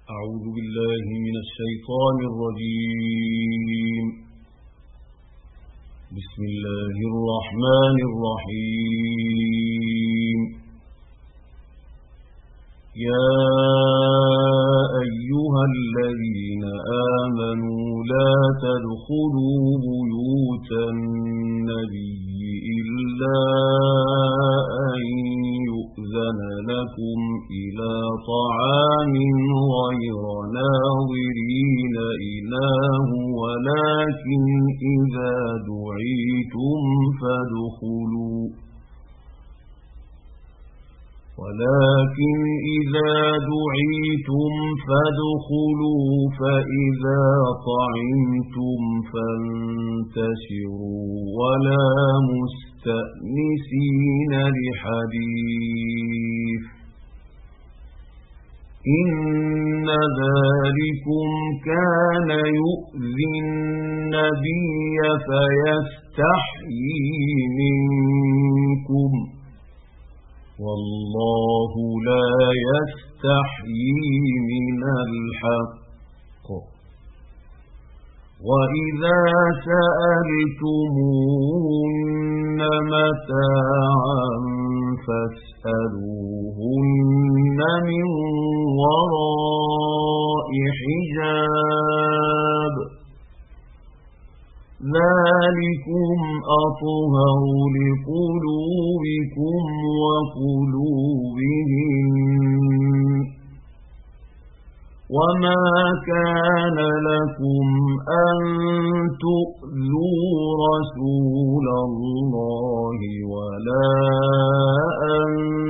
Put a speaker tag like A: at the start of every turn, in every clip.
A: أعوذ بالله من الشيطان الرجيم. بسم الله الرحمن الرحيم. يا أيها الذين آمنوا لا تدخلوا بيوت النبي إلا أن يؤذن لكم إلى طعام غير ناظرين إناه ولكن إذا دعيتم فادخلوا فإذا طعمتم فانتشروا ولا مستأنسين لحديث إن ذلكم كان يؤذي النبي فيستحيي منكم والله لا يستحيي من الحق وإذا سألتموهن متاعا فاسألوهن من وراء حجاب ذلكم أطهر لقلوبكم وقلوبهم وما كان لكم أن تؤذوا رسول الله ولا أن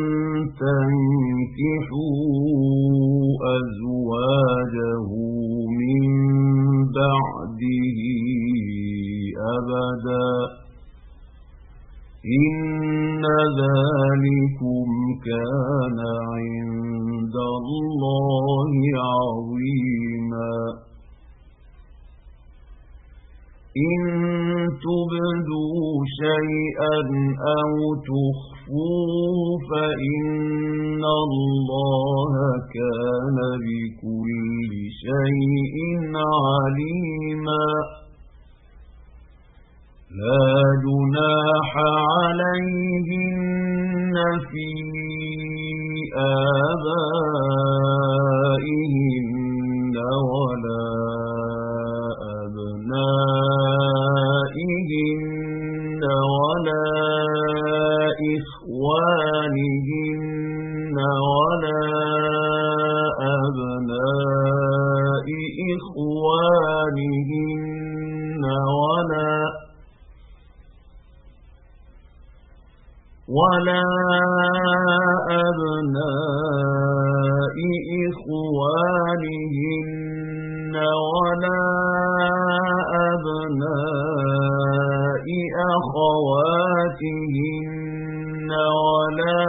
A: تنكحوا أزواجه من بعده أبدا إن ذلكم كان عند الله عظيما إن تبدوا شيئا أو تخفوه فإن الله كان بكل شيء عليما لا جناح عليهن في آبائهن ولا أبنائهن ولا إخوانهن ولا أبناء إخوانهن ولا أبناء إخوانهن ولا أبناء أخواتهن ولا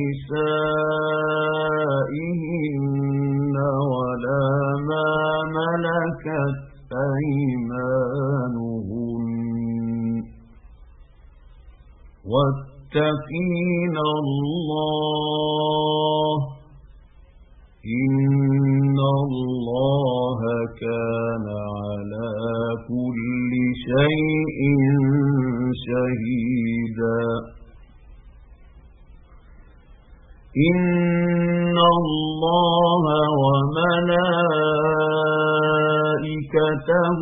A: نسائهن ولا ما ملكت أيمانهن واتقين الله إن الله كان على كل شيء شهيدا إن الله وملائكته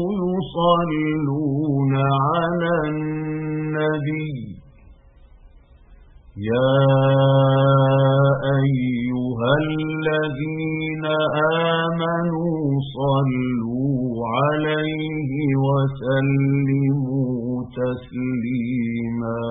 A: يصلون على النبي يا أيها الذين آمنوا صلوا عليه وسلموا تسليما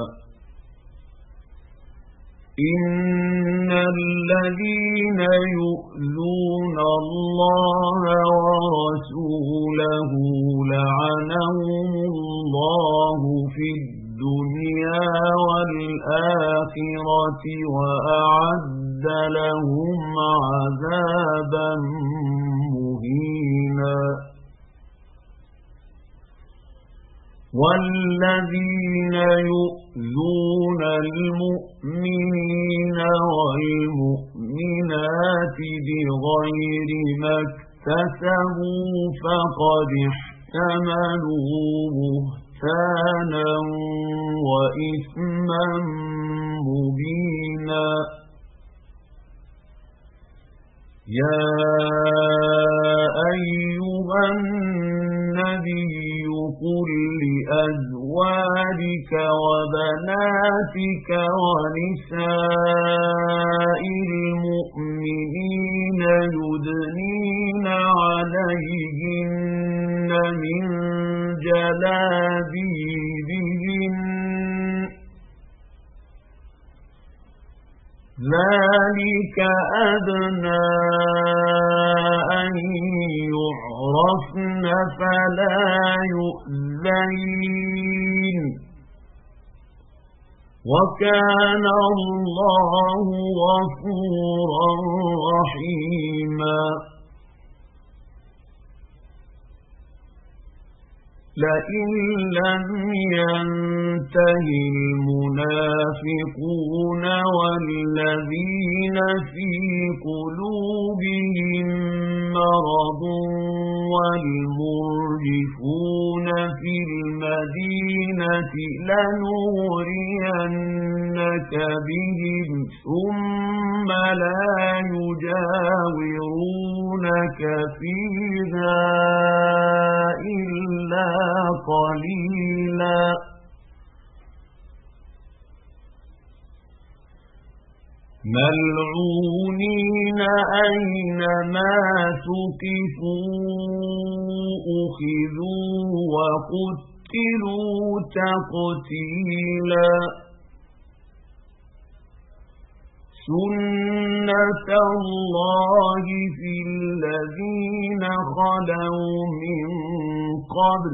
A: إن الذين يؤذون الله ورسوله لعنهم الله في الدنيا والآخرة وأعد لهم عذابا مهينا والذين يؤذون المؤمنين والمؤمنات بغير ما اكتسبوا فقد احتملوا بهتانا وإثما مبينا يا أيها النبي قل لأزواجك وبناتك ونساء المؤمنين يدنين عليهن من جلابيبهن ذلك أدنى أن يعرفن فلا يؤذين وكان الله غفورا رحيما لئن لم ينته المنافقون والذين في قلوبهم مرض والمرجفون في المدينة لنغرينك بهم ثم لا يجاورونك فيها إلا قليلا ملعونين أينما ثقفوا أخذوا وقتلوا تقتيلا سنة الله في الذين خلوا من قبل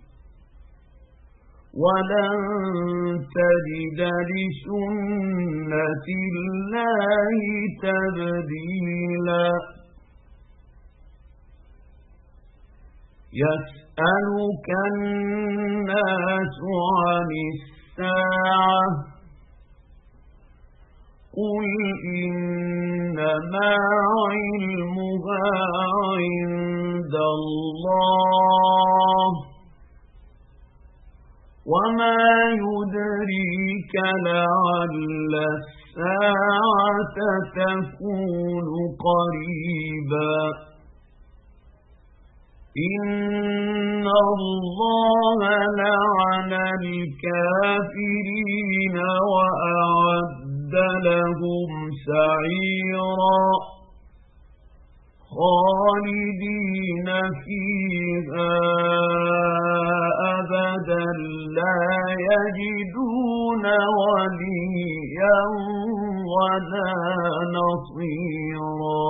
A: ولن تجد لسنة الله تبديلا يسألك الناس عن الساعة قل إنما علمها عند الله وما يدريك لعل الساعة تكون قريبا إن الله لعن الكافرين وأعد لهم سعيرا خالدين فيها أبدا لا يجدون وليا ولا نصيرا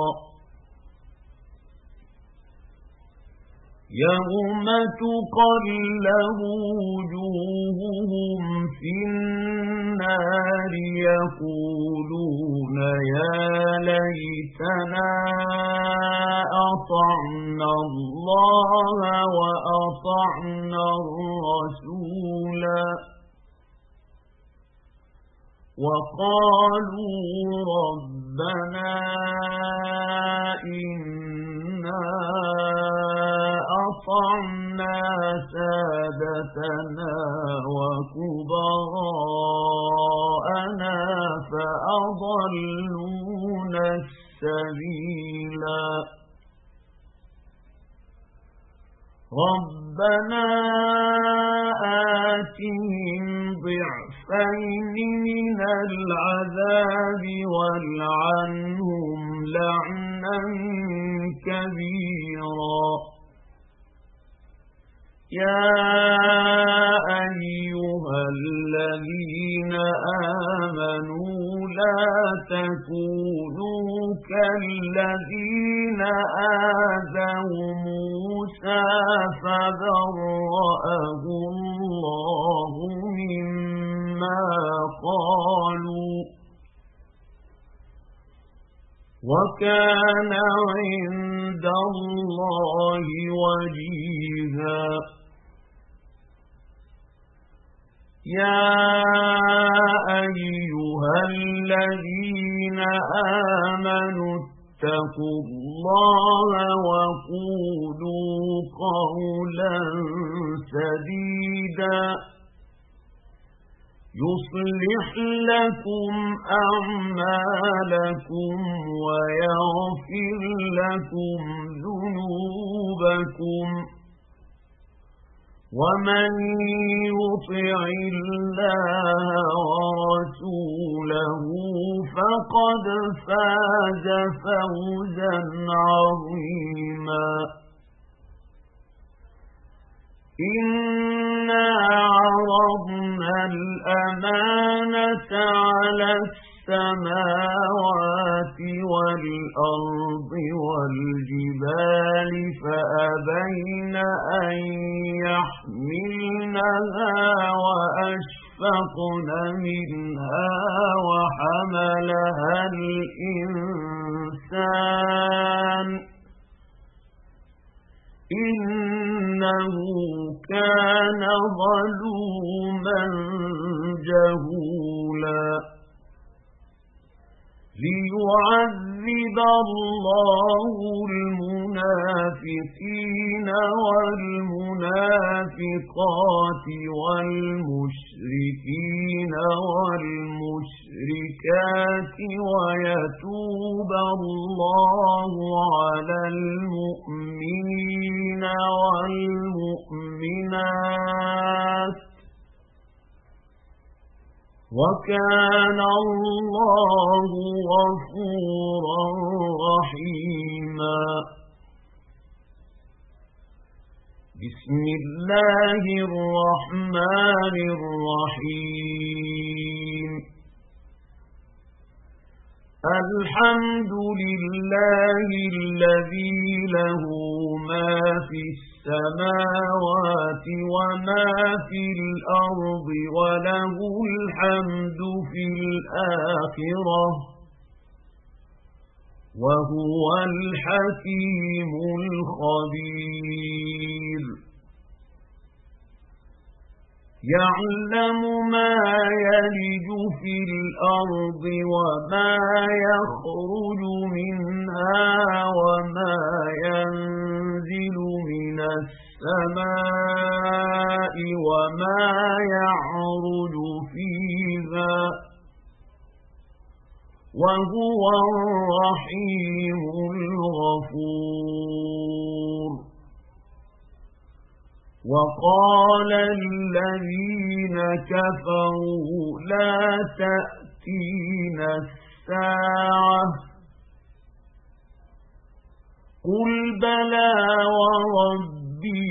A: يوم تقلب وجوههم في النار يقولون يا ليتنا أطعنا الله وأطعنا الرسولا وقالوا ربنا إنا أطعنا سادتنا وكبراءنا فأضلونا السبيلا ربنا آتهم ضعفين من العذاب والعنهم لعنا كبيرا يا أيها الذين آمنوا لا تكونوا كالذين آذوا موسى فبرأه الله مما قالوا وكان عند الله وجيها يا أيها الذين آمنوا اتقوا الله وقولوا قولا سديدا يصلح لكم أعمالكم ويغفر لكم ذنوبكم ومن يطع الله ورسوله فقد فاز فوزا عظيما إنا عرضنا الأمانة على السماوات والأرض والجبال فأبين أن يحملنها وأشفقن منها وحملها الإنسان إنه كان ظلوما جهولا ليعذب الله المنافقين والمنافقات والمشركين والمشركات ويتوب الله على المؤمنين والمؤمنات وكان الله غفورا رحيما بسم الله الرحمن الرحيم الحمد لله الذي له ما في السماوات وما في الأرض وله الحمد في الآخرة وهو الحكيم الخبير يعلم ما يلج في الأرض وما يخرج منها وما ينزل من السماء وما يعرج فيها وهو الرحيم الغفور وقال الذين كفروا لا تأتينا الساعة قل بلى وربي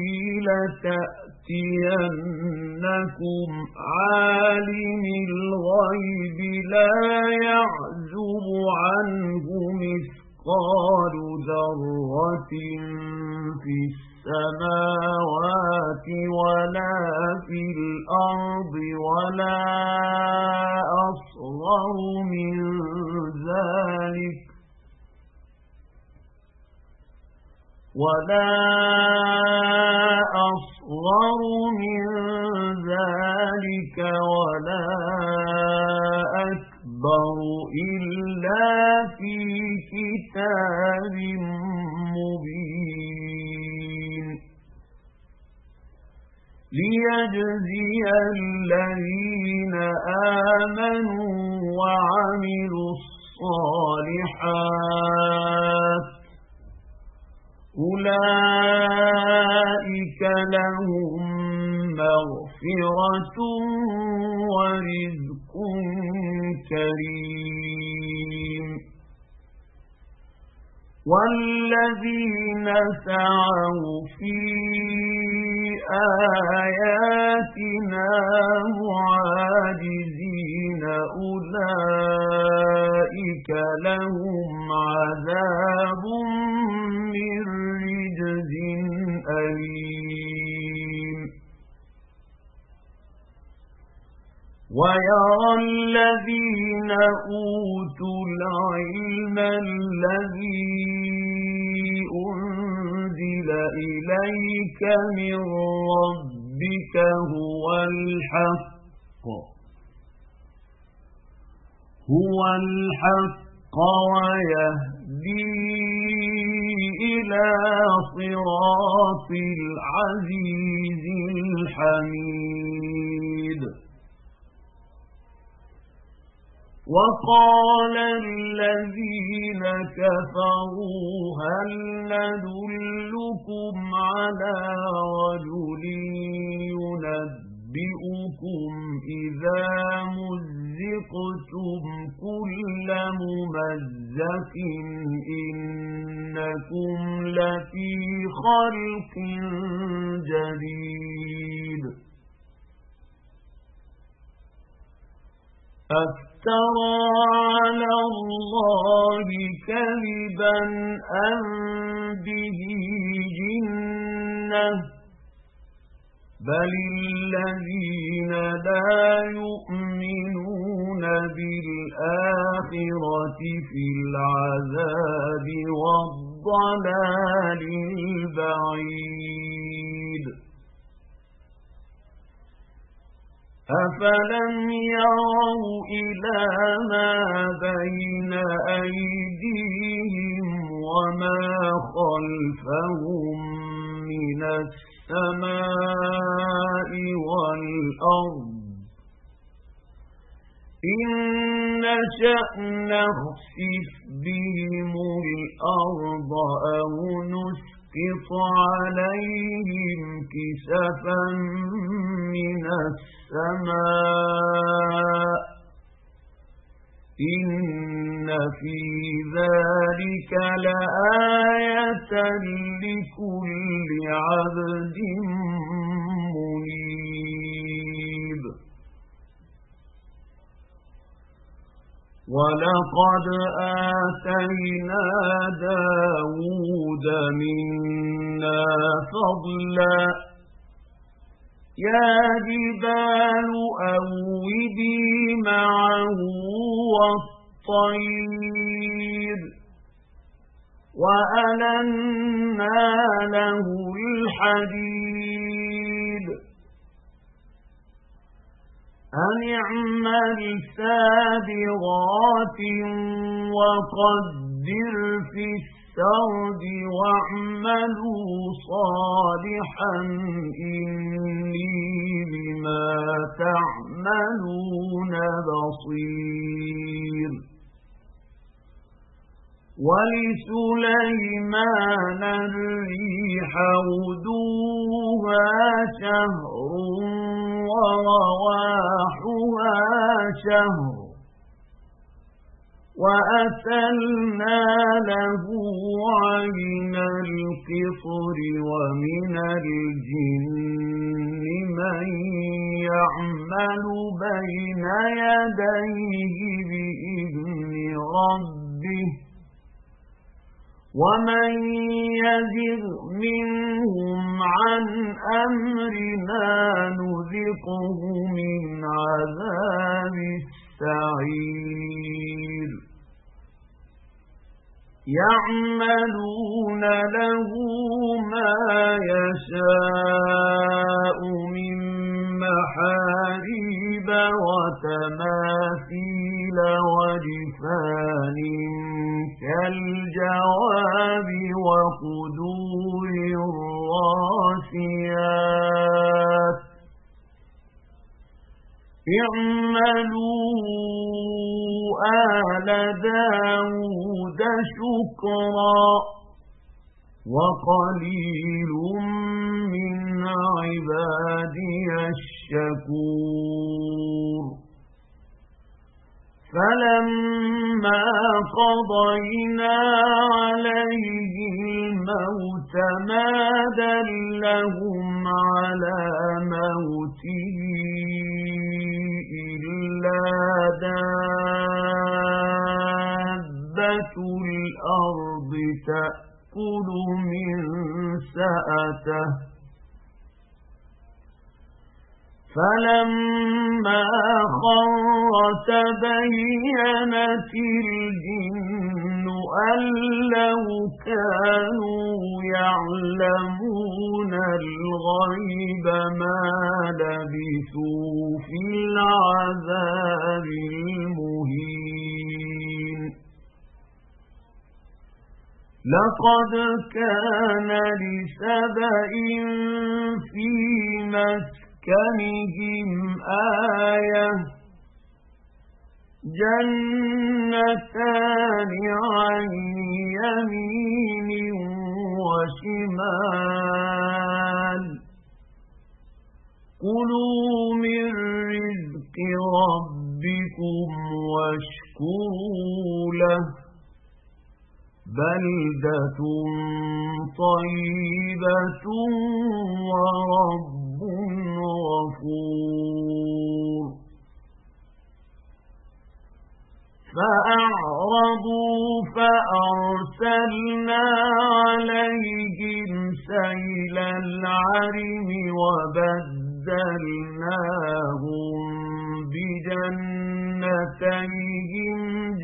A: لتأتينكم عالم الغيب لا يعزب عنه مثقال ذرة في السماوات ولا في الأرض ولا أصغر من ذلك ولا أصغر من ذلك ولا أكبر إلا في كتاب مبين ليجزي الذين آمنوا وعملوا الصالحات أولئك لهم مغفرة ورزق كريم والذين سعوا في آياتنا معاجزين أولئك لهم عذاب من رجز أليم ويرى الذين أوتوا العلم الذي أنزل إليك من ربك هو الحق هو الحق ويهدي إلى صراط العزيز الحميد وقال الذين كفروا هل ندلكم على رجل ينبئكم إذا مزقتم كل ممزق إنكم لفي خلق جديد أفترى على الله كذبا أم به جنة بل الذين لا يؤمنون بالآخرة في العذاب والضلال البعيد أفلم يروا إلى ما بين أيديهم وما خلفهم من السماء والأرض إن نشأ نخسف بهم الأرض أو نسقط عليهم كسفا من السماء إن في ذلك لآية لكل عبد منيب ولقد آتينا داود منا فضلا يا جبال أوبي معه والطير وألنا له الحديد أن اعمل سابغات وقدر في السرد واعملوا صالحا إني بما تعملون بصير ولسليمان الريح غدوها شهر ورواحها شهر وأسلنا له عين القطر ومن الجن من يعمل بين يديه بإذن ربه ومن يزغ منهم عن أمرنا نذقه من عذاب السعير يعملون له ما يشاء من محاريب وتماثيل وجفان كالجواب وقدور الراسيات اعملوا آل داود شكرا وقليل من عبادي الشكور فلما قضينا عليه الموت ما دلهم على موته إلا دابة الأرض تأكل من سأته فلما خر تبينت الجن أن لو كانوا يعلمون الغيب ما لبثوا في العذاب المهين لقد كان لسبإ في مسكنهم آية جنتان عن يمين وشمال كلوا من رزق ربكم واشكروا له بلدة طيبة ورب غفور فأعرضوا فأرسلنا عليهم سيل العرم وبدلناهم بجنتيهم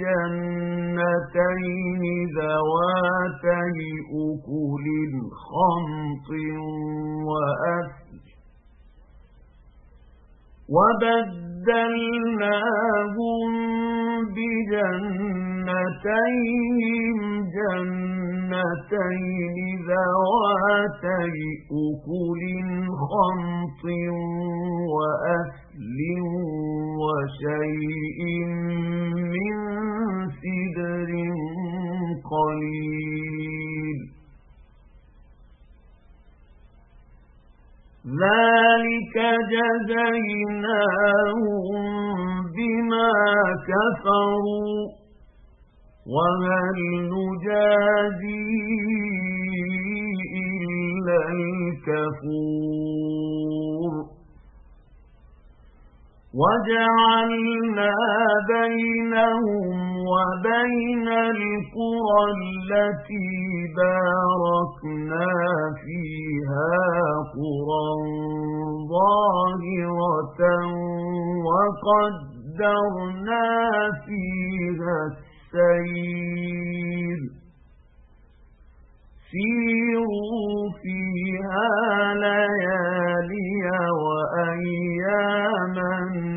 A: جنتين ذواتي أكل خمط وأثل وبدلناهم بجنتين جنتين ذواتي أكل خمط وأثل وشيء من سدر قليل ذلك جزيناهم بما كفروا وهل نجازي إلا الكفور وجعلنا بينهم وبين القرى التي باركنا فيها قرى ظاهرة وقدرنا فيها السير سيروا فيها ليالي وأياما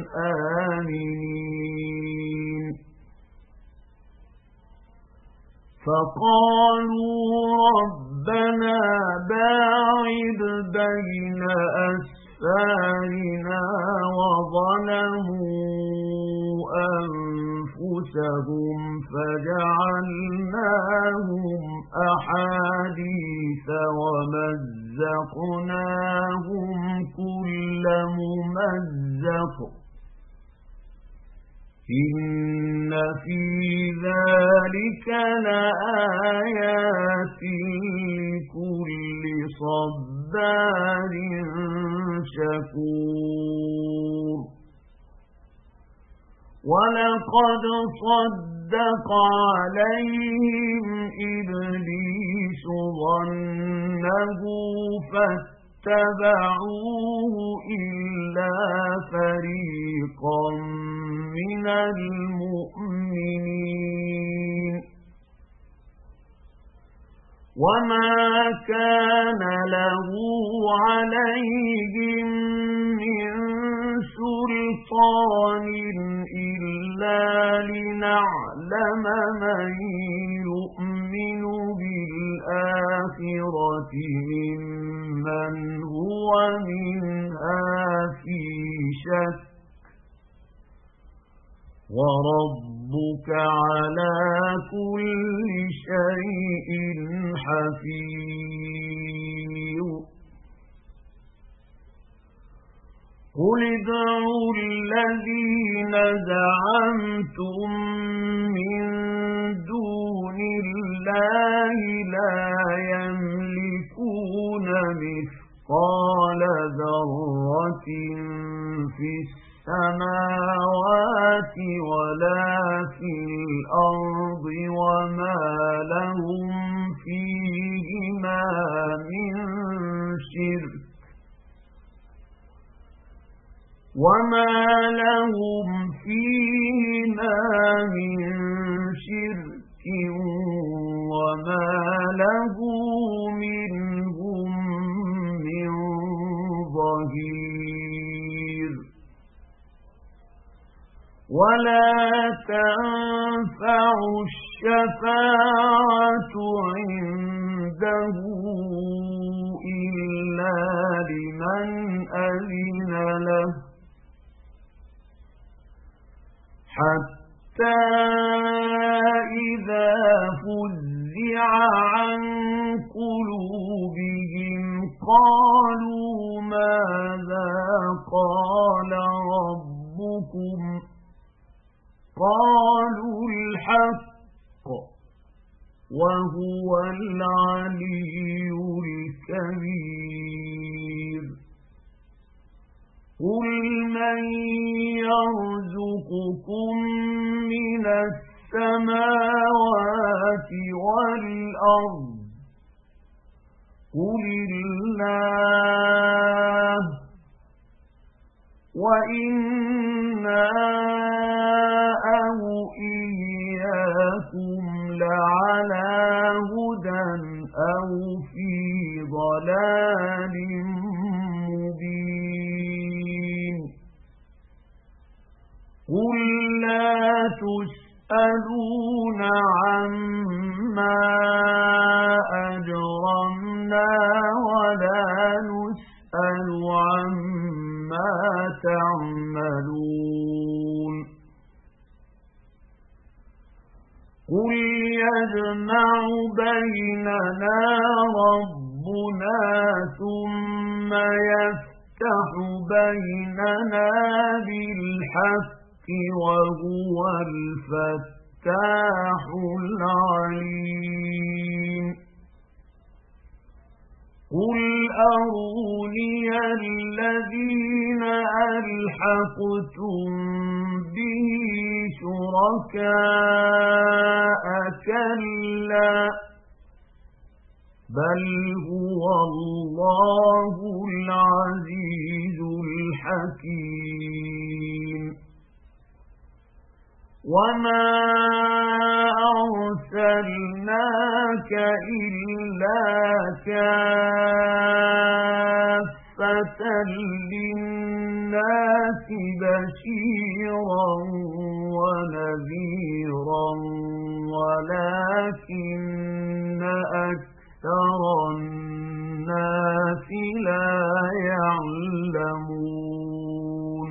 A: آمنين فقالوا ربنا باعد بين أسفارنا وظلموا أنفسهم فجعلناهم أحاديث ومزقناهم كل ممزق إن في ذلك لآيات لكل صبار شكور ولقد صدق عليهم إبليس ظنه فاتبعوه إلا فريقا من المؤمنين وما كان له عليهم من سلطان إلا لنعلم من يؤمن بالآخرة ممن هو منها في شك وربك على كل شيء حفيظ قل ادعوا الذين زعمتم من دون الله لا يملكون مثقال ذرة في السماوات ولا في الأرض وما لهم فيهما من شرك وما لهم فيهما من شرك وما له منهم من ظهير ولا تنفع الشفاعة عنده إلا لمن أذن له حتى إذا فزع عن قلوبهم قالوا ماذا قال ربكم قالوا الحق وهو العلي الكبير قل من يرزقكم من السماوات والأرض قل الله وإنا أو إياكم لعلى هدى أو في ضلال مبين قل لا تسألون عما أجرمنا ولا نسأل عما تعملون قل يجمع بيننا ربنا ثم يفتح بيننا بالحق وهو الفتاح العليم قل أروني الذين ألحقتم به شركاء كلا بل هو الله العزيز الحكيم وما أرسلناك إلا كافة للناس بشيرا ونذيرا ولكن أكثر الناس لا يعلمون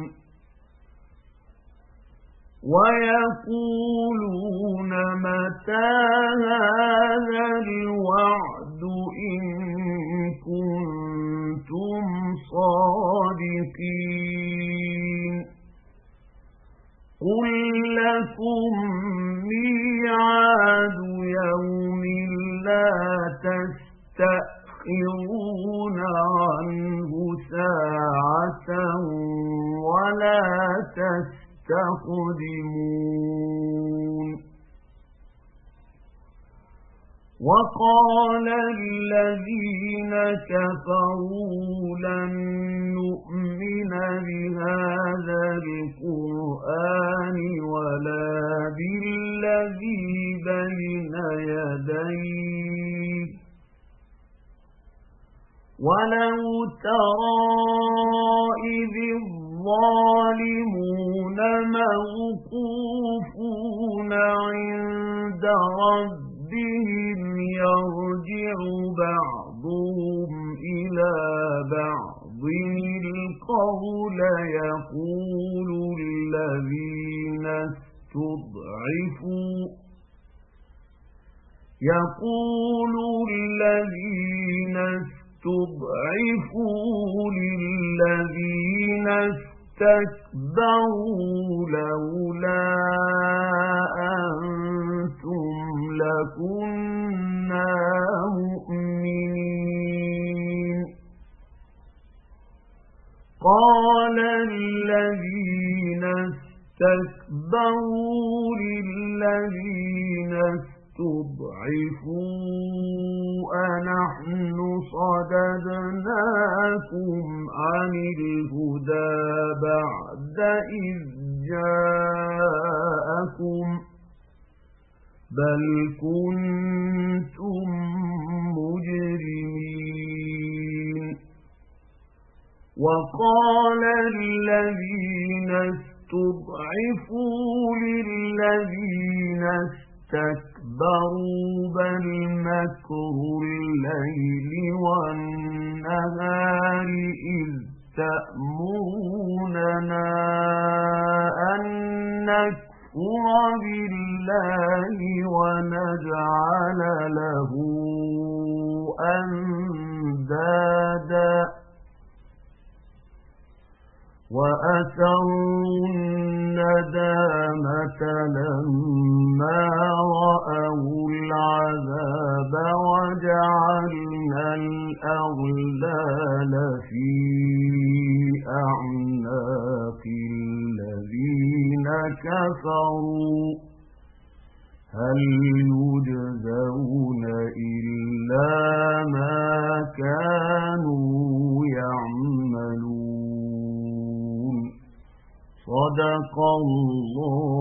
A: ويقولون متى هذا الوعد إن كنتم صادقين قل لكم ميعاد يوم لا تستأخرون عنه ساعة ولا تستقدمون وقال الذين كفروا لن نؤمن بهذا القرآن ولا بالذي بين يديه ولو ترى إذ الظالمون موقوفون عند ربهم يرجع بعضهم إلى بعض القول يقول الذين استضعفوا للذين استكبروا لولا أنتم لكنا مؤمنين قال الذين استكبروا للذين استضعفوا أنحن صددناكم عن الهدى بعد بل كنتم مجرمين. وقال الذين استضعفوا للذين استكبروا بل مكر الليل والنهار إذ تأمروننا أن نكفر بالله ونجعل له أندادا وأسروا الندامة لما رأوا العذاب وجعلنا الأغلال في أعناق الذين كفروا هل يجزون إلا ما كانوا يعملون. صدق الله